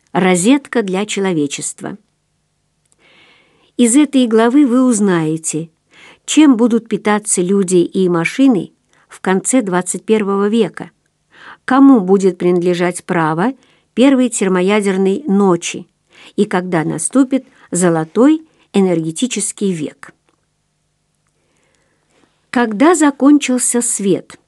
Розетка для человечества. Из этой главы вы узнаете, чем будут питаться люди и машины в конце 21 века, кому будет принадлежать право первой термоядерной ночи и когда наступит золотой энергетический век. Когда закончился свет?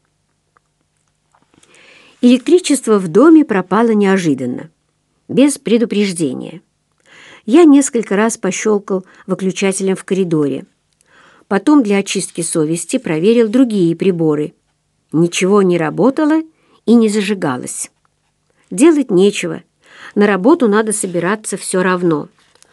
Электричество в доме пропало неожиданно, без предупреждения. Я несколько раз пощелкал выключателем в коридоре. Потом для очистки совести проверил другие приборы. Ничего не работало и не зажигалось. Делать нечего. На работу надо собираться все равно.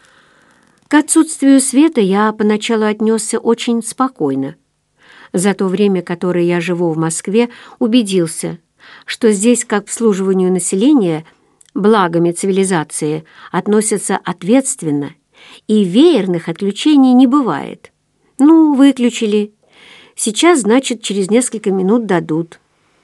К отсутствию света я поначалу отнесся очень спокойно. За то время, которое я живу в Москве, убедился, что здесь к обслуживанию населения благами цивилизации относятся ответственно, и веерных отключений не бывает. Ну, выключили. Сейчас, значит, через несколько минут дадут.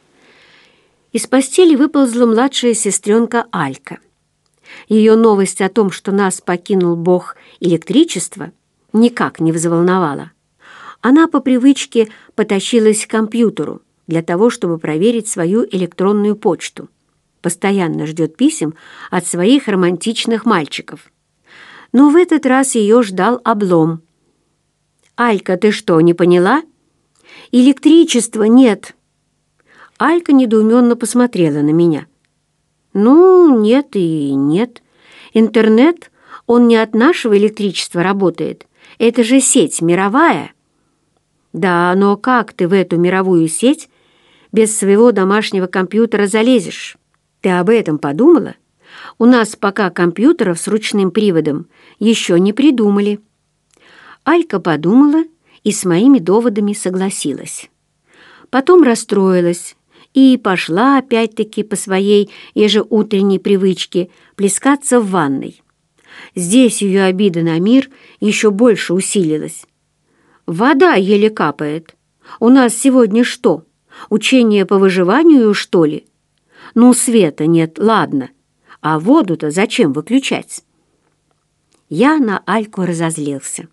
Из постели выползла младшая сестренка Алька. Ее новость о том, что нас покинул бог электричества, никак не взволновала. Она по привычке потащилась к компьютеру для того, чтобы проверить свою электронную почту. Постоянно ждет писем от своих романтичных мальчиков. Но в этот раз ее ждал облом. «Алька, ты что, не поняла? Электричества нет!» Алька недоуменно посмотрела на меня. «Ну, нет и нет. Интернет, он не от нашего электричества работает. Это же сеть мировая». «Да, но как ты в эту мировую сеть без своего домашнего компьютера залезешь? Ты об этом подумала? У нас пока компьютеров с ручным приводом еще не придумали». Алька подумала и с моими доводами согласилась. Потом расстроилась и пошла опять-таки по своей ежеутренней привычке плескаться в ванной. Здесь ее обида на мир еще больше усилилась. «Вода еле капает. У нас сегодня что, учение по выживанию, что ли? Ну, света нет, ладно. А воду-то зачем выключать?» Я на Альку разозлился.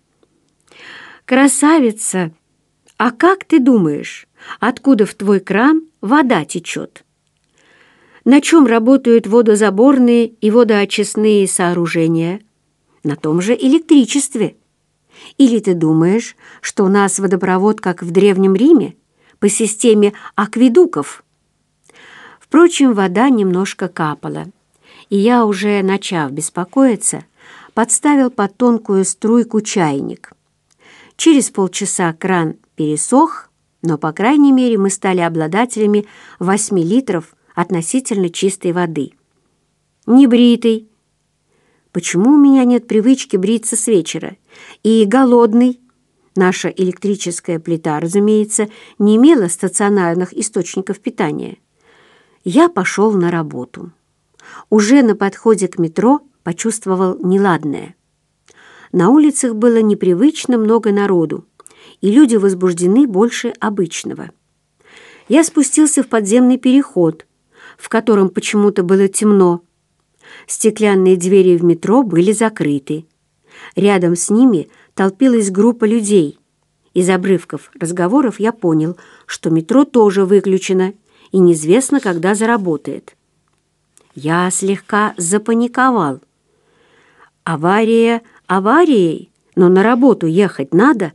«Красавица! А как ты думаешь, откуда в твой кран вода течет? На чем работают водозаборные и водоочистные сооружения? На том же электричестве. Или ты думаешь, что у нас водопровод, как в Древнем Риме, по системе акведуков?» Впрочем, вода немножко капала, и я, уже начав беспокоиться, подставил под тонкую струйку чайник. Через полчаса кран пересох, но, по крайней мере, мы стали обладателями 8 литров относительно чистой воды. Небритый. Почему у меня нет привычки бриться с вечера? И голодный. Наша электрическая плита, разумеется, не имела стационарных источников питания. Я пошел на работу. Уже на подходе к метро почувствовал неладное. На улицах было непривычно много народу, и люди возбуждены больше обычного. Я спустился в подземный переход, в котором почему-то было темно. Стеклянные двери в метро были закрыты. Рядом с ними толпилась группа людей. Из обрывков разговоров я понял, что метро тоже выключено, и неизвестно, когда заработает. Я слегка запаниковал. Авария аварией, но на работу ехать надо.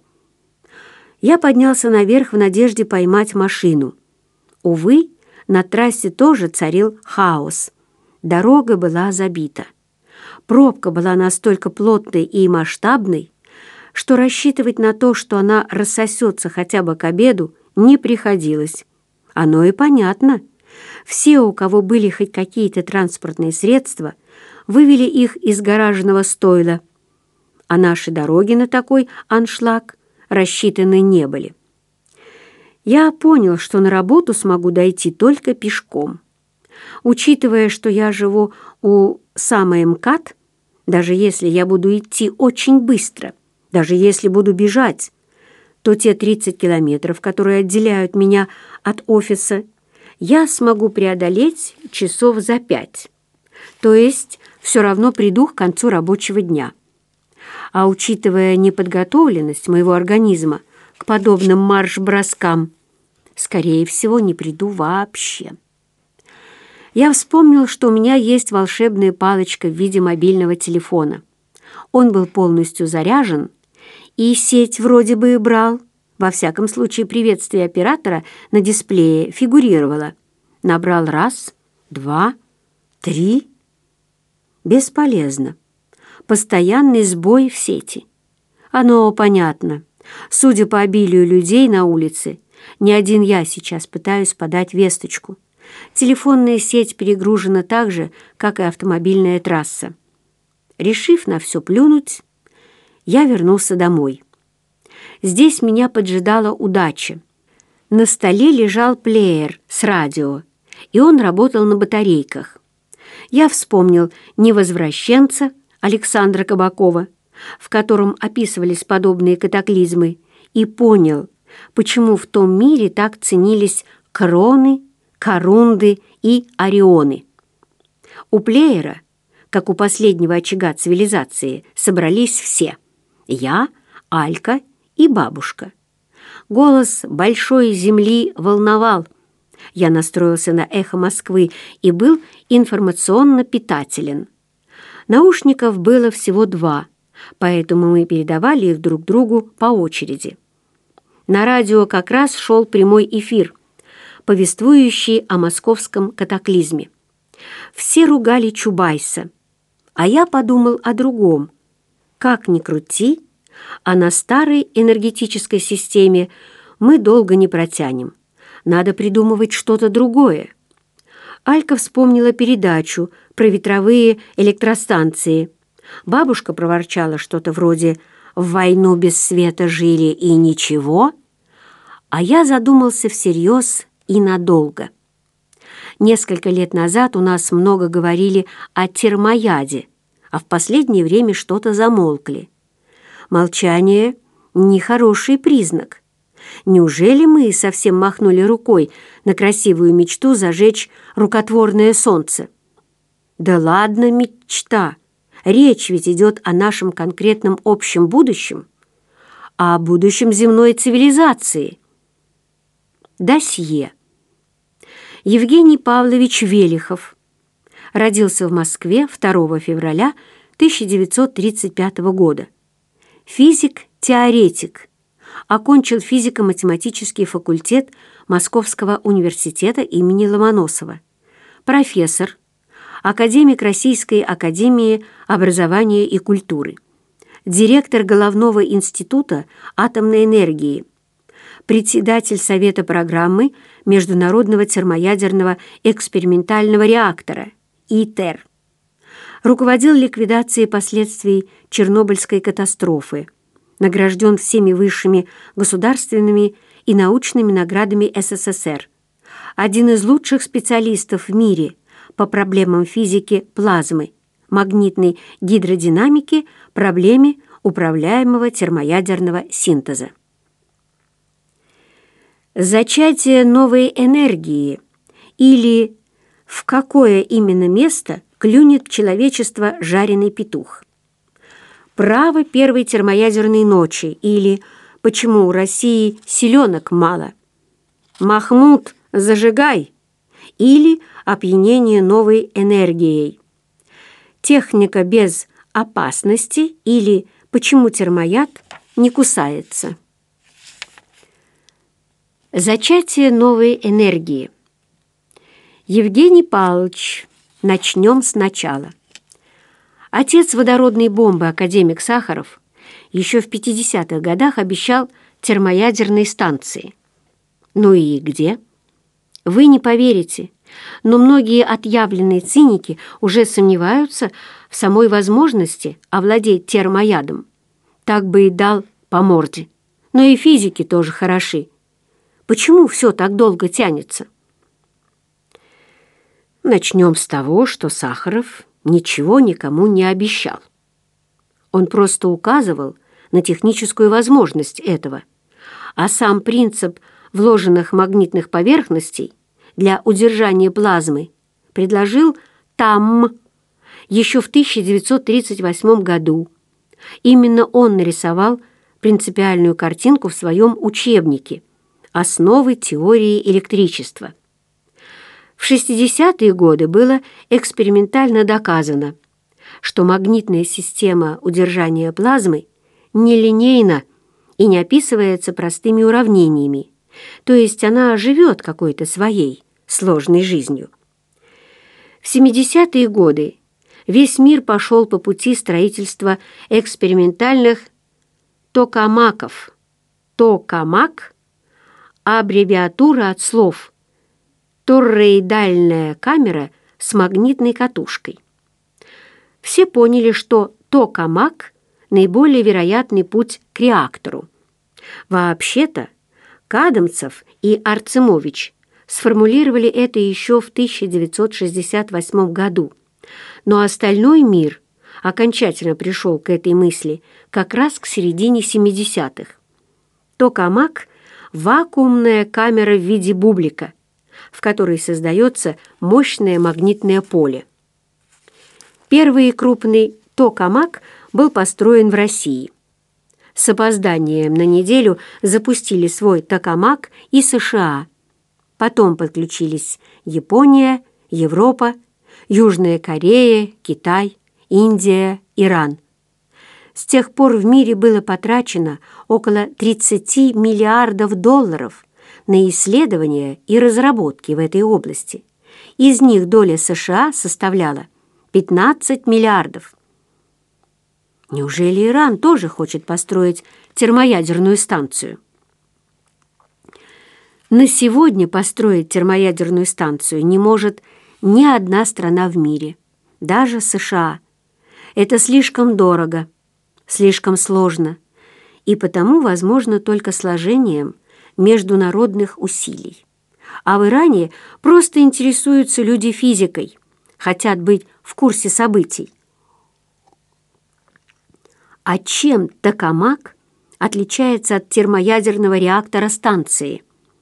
Я поднялся наверх в надежде поймать машину. Увы, на трассе тоже царил хаос. Дорога была забита. Пробка была настолько плотной и масштабной, что рассчитывать на то, что она рассосется хотя бы к обеду, не приходилось. Оно и понятно. Все, у кого были хоть какие-то транспортные средства, вывели их из гаражного стойла, а наши дороги на такой аншлаг рассчитаны не были. Я понял, что на работу смогу дойти только пешком. Учитывая, что я живу у самой МКАД, даже если я буду идти очень быстро, даже если буду бежать, то те 30 километров, которые отделяют меня от офиса, я смогу преодолеть часов за 5. То есть все равно приду к концу рабочего дня. А учитывая неподготовленность моего организма к подобным марш-броскам, скорее всего, не приду вообще. Я вспомнил, что у меня есть волшебная палочка в виде мобильного телефона. Он был полностью заряжен, и сеть вроде бы брал. Во всяком случае, приветствие оператора на дисплее фигурировало. Набрал раз, два, три. Бесполезно. Постоянный сбой в сети. Оно понятно. Судя по обилию людей на улице, не один я сейчас пытаюсь подать весточку. Телефонная сеть перегружена так же, как и автомобильная трасса. Решив на все плюнуть, я вернулся домой. Здесь меня поджидала удача. На столе лежал плеер с радио, и он работал на батарейках. Я вспомнил «Невозвращенца» Александра Кабакова, в котором описывались подобные катаклизмы, и понял, почему в том мире так ценились кроны, корунды и орионы. У плеера, как у последнего очага цивилизации, собрались все – я, Алька и бабушка. Голос большой земли волновал. Я настроился на эхо Москвы и был информационно питателен. Наушников было всего 2, поэтому мы передавали их друг другу по очереди. На радио как раз шел прямой эфир, повествующий о московском катаклизме. Все ругали Чубайса, а я подумал о другом. Как ни крути, а на старой энергетической системе мы долго не протянем. Надо придумывать что-то другое. Алька вспомнила передачу про ветровые электростанции. Бабушка проворчала что-то вроде «В войну без света жили и ничего», а я задумался всерьез и надолго. Несколько лет назад у нас много говорили о термояде, а в последнее время что-то замолкли. Молчание — нехороший признак. Неужели мы совсем махнули рукой на красивую мечту зажечь рукотворное солнце? Да ладно, мечта! Речь ведь идет о нашем конкретном общем будущем, о будущем земной цивилизации. Досье. Евгений Павлович Велихов родился в Москве 2 февраля 1935 года. Физик-теоретик. Окончил физико-математический факультет Московского университета имени Ломоносова. Профессор, академик Российской академии образования и культуры. Директор Головного института атомной энергии. Председатель Совета программы Международного термоядерного экспериментального реактора ИТЕР. Руководил ликвидацией последствий Чернобыльской катастрофы. Награжден всеми высшими государственными и научными наградами СССР. Один из лучших специалистов в мире по проблемам физики плазмы, магнитной гидродинамики, проблеме управляемого термоядерного синтеза. Зачатие новой энергии или в какое именно место клюнет человечество жареный петух. Право первой термоядерной ночи или почему у России селенок мало. Махмуд, зажигай! Или опьянение новой энергией. Техника без опасности или почему термояд не кусается. Зачатие новой энергии. Евгений Павлович, начнем сначала. Отец водородной бомбы, академик Сахаров, еще в 50-х годах обещал термоядерные станции. Ну и где? Вы не поверите, но многие отъявленные циники уже сомневаются в самой возможности овладеть термоядом. Так бы и дал по морде. Но и физики тоже хороши. Почему все так долго тянется? Начнем с того, что Сахаров ничего никому не обещал. Он просто указывал на техническую возможность этого, а сам принцип вложенных магнитных поверхностей для удержания плазмы предложил там. еще в 1938 году. Именно он нарисовал принципиальную картинку в своем учебнике «Основы теории электричества». В 60-е годы было экспериментально доказано, что магнитная система удержания плазмы нелинейна и не описывается простыми уравнениями, то есть она живет какой-то своей сложной жизнью. В 70-е годы весь мир пошел по пути строительства экспериментальных токамаков. Токамак – аббревиатура от слов «тороидальная камера с магнитной катушкой». Все поняли, что токамак – наиболее вероятный путь к реактору. Вообще-то, Кадамцев и Арцемович сформулировали это еще в 1968 году, но остальной мир окончательно пришел к этой мысли как раз к середине 70-х. Токамак – вакуумная камера в виде бублика, в которой создается мощное магнитное поле. Первый крупный токамак был построен в России. С опозданием на неделю запустили свой токамак и США. Потом подключились Япония, Европа, Южная Корея, Китай, Индия, Иран. С тех пор в мире было потрачено около 30 миллиардов долларов на исследования и разработки в этой области. Из них доля США составляла 15 миллиардов. Неужели Иран тоже хочет построить термоядерную станцию? На сегодня построить термоядерную станцию не может ни одна страна в мире, даже США. Это слишком дорого, слишком сложно, и потому возможно только сложением международных усилий. А в Иране просто интересуются люди физикой, хотят быть в курсе событий. А чем токамак отличается от термоядерного реактора станции?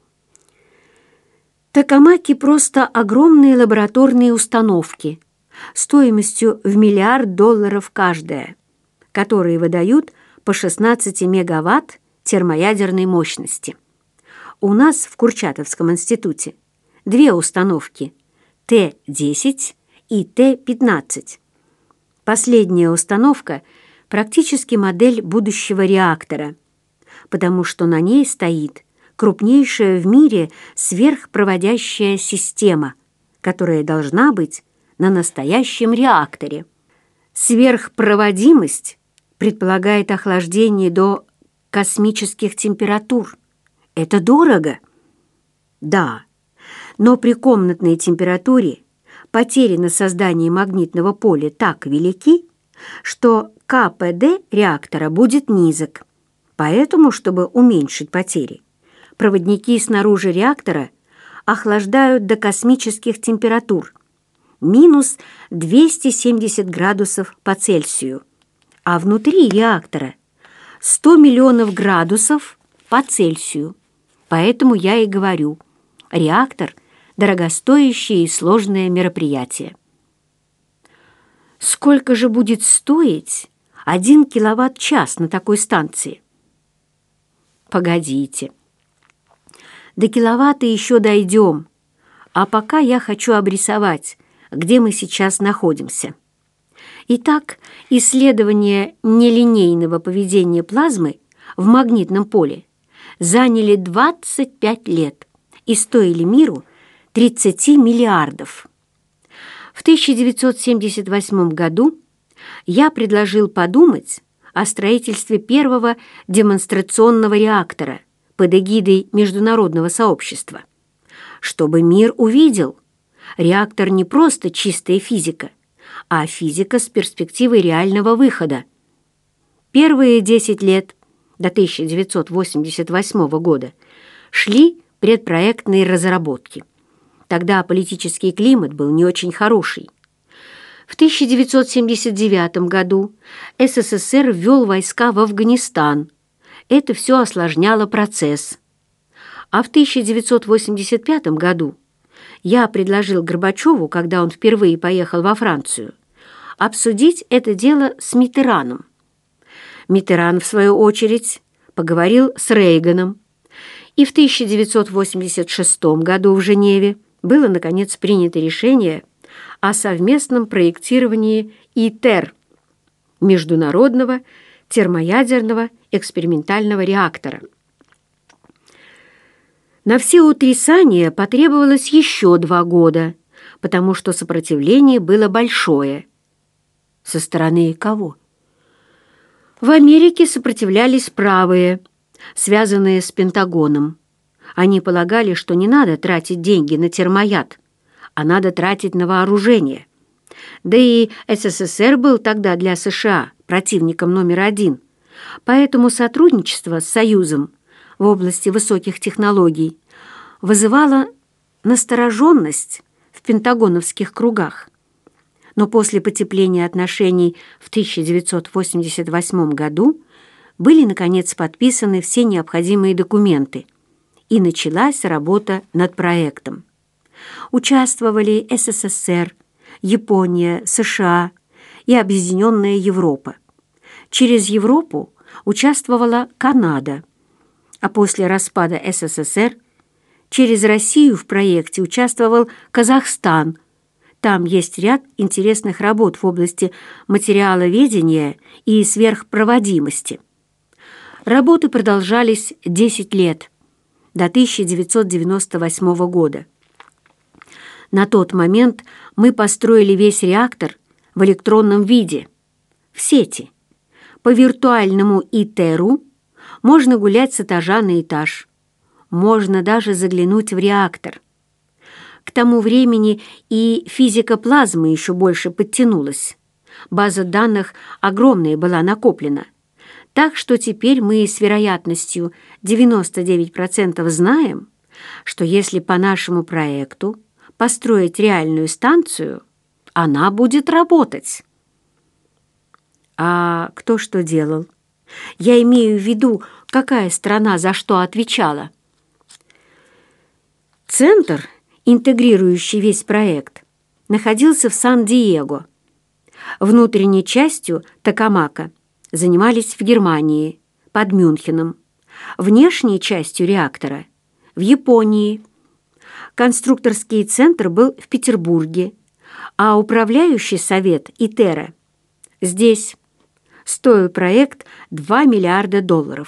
Токамаки просто огромные лабораторные установки стоимостью в $1 миллиард каждая, которые выдают по 16 мегаватт термоядерной мощности. У нас в Курчатовском институте 2 установки Т-10 и Т-15. Последняя установка практически модель будущего реактора, потому что на ней стоит крупнейшая в мире сверхпроводящая система, которая должна быть на настоящем реакторе. Сверхпроводимость предполагает охлаждение до космических температур. Это дорого? Да, но при комнатной температуре потери на создании магнитного поля так велики, что КПД реактора будет низок. Поэтому, чтобы уменьшить потери, проводники снаружи реактора охлаждают до космических температур минус 270 градусов по Цельсию, а внутри реактора 100 миллионов градусов по Цельсию. Поэтому я и говорю, реактор – дорогостоящее и сложное мероприятие. Сколько же будет стоить 1 киловатт-час на такой станции? Погодите. До киловатта еще дойдем, а пока я хочу обрисовать, где мы сейчас находимся. Итак, исследования нелинейного поведения плазмы в магнитном поле заняли 25 лет и стоили миру 30 миллиардов. В 1978 году я предложил подумать о строительстве первого демонстрационного реактора под эгидой международного сообщества, чтобы мир увидел, реактор не просто чистая физика, а физика с перспективой реального выхода. Первые 10 лет до 1988 года шли предпроектные разработки. Тогда политический климат был не очень хороший. В 1979 году СССР ввел войска в Афганистан. Это все осложняло процесс. А в 1985 году я предложил Горбачеву, когда он впервые поехал во Францию, обсудить это дело с Миттераном. Миттеран, в свою очередь, поговорил с Рейганом, и в 1986 году в Женеве было, наконец, принято решение о совместном проектировании ИТЕР – Международного термоядерного экспериментального реактора. На все утрясания потребовалось еще 2 года, потому что сопротивление было большое. Со стороны кого? В Америке сопротивлялись правые, связанные с Пентагоном. Они полагали, что не надо тратить деньги на термояд, а надо тратить на вооружение. Да и СССР был тогда для США противником номер 1, поэтому сотрудничество с Союзом в области высоких технологий вызывало настороженность в пентагоновских кругах. Но после потепления отношений в 1988 году были, наконец, подписаны все необходимые документы, и началась работа над проектом. Участвовали СССР, Япония, США и Объединенная Европа. Через Европу участвовала Канада, а после распада СССР через Россию в проекте участвовал Казахстан. Там есть ряд интересных работ в области материаловедения и сверхпроводимости. Работы продолжались 10 лет, до 1998 года. На тот момент мы построили весь реактор в электронном виде, в сети. По виртуальному ИТЕРу можно гулять с этажа на этаж. Можно даже заглянуть в реактор. К тому времени и физика плазмы еще больше подтянулась. База данных огромная была накоплена. Так что теперь мы с вероятностью 99% знаем, что если по нашему проекту построить реальную станцию, она будет работать. А кто что делал? Я имею в виду, какая страна за что отвечала. Центр, интегрирующий весь проект, находился в Сан-Диего. Внутренней частью Токамака занимались в Германии, под Мюнхеном, внешней частью реактора – в Японии. Конструкторский центр был в Петербурге, а управляющий совет ИТЕРа – здесь. Стоил проект $2 миллиарда.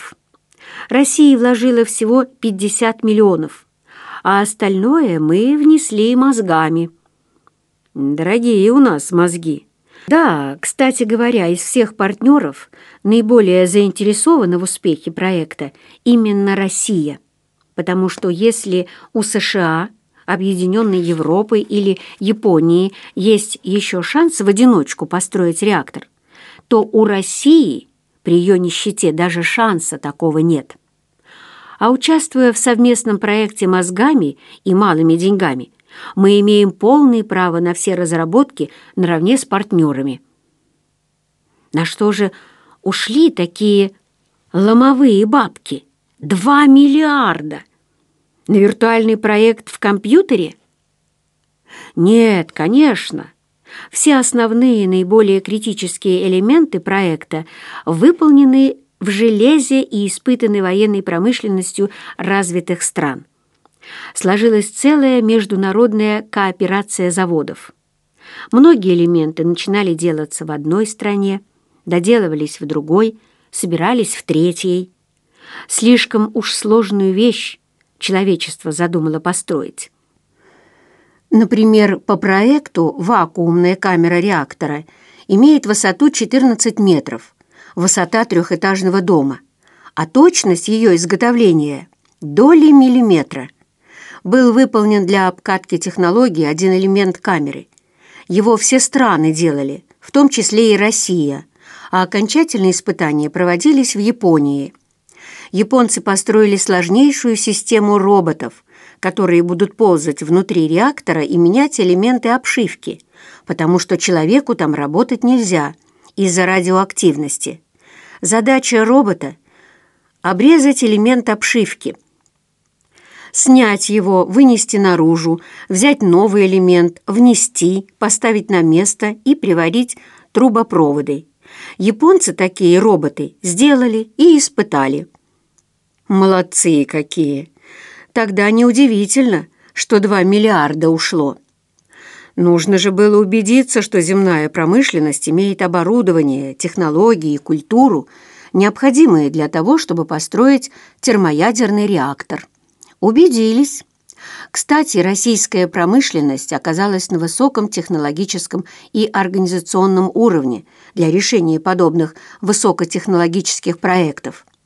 Россия вложила всего 50 миллионов, а остальное мы внесли мозгами. Дорогие у нас мозги. Да, кстати говоря, из всех партнеров наиболее заинтересована в успехе проекта именно Россия, потому что если у США, Объединенной Европы или Японии есть еще шанс в одиночку построить реактор, то у России при ее нищете даже шанса такого нет. А участвуя в совместном проекте мозгами и малыми деньгами, мы имеем полное право на все разработки наравне с партнерами. На что же ушли такие ломовые бабки? 2 миллиарда! На виртуальный проект в компьютере? Нет, конечно. Все основные, наиболее критические элементы проекта выполнены в железе и испытаны военной промышленностью развитых стран. Сложилась целая международная кооперация заводов. Многие элементы начинали делаться в одной стране, доделывались в другой, собирались в третьей. Слишком уж сложную вещь человечество задумало построить. Например, по проекту вакуумная камера реактора имеет высоту 14 метров, высота трехэтажного дома, а точность ее изготовления – доли миллиметра. Был выполнен для обкатки технологии один элемент камеры. Его все страны делали, в том числе и Россия, а окончательные испытания проводились в Японии. Японцы построили сложнейшую систему роботов, которые будут ползать внутри реактора и менять элементы обшивки, потому что человеку там работать нельзя из-за радиоактивности. Задача робота – обрезать элемент обшивки, снять его, вынести наружу, взять новый элемент, внести, поставить на место и приварить трубопроводы. Японцы такие роботы сделали и испытали. Молодцы какие! Тогда неудивительно, что 2 миллиарда ушло. Нужно же было убедиться, что земная промышленность имеет оборудование, технологии и культуру, необходимые для того, чтобы построить термоядерный реактор. Убедились. Кстати, российская промышленность оказалась на высоком технологическом и организационном уровне для решения подобных высокотехнологических проектов.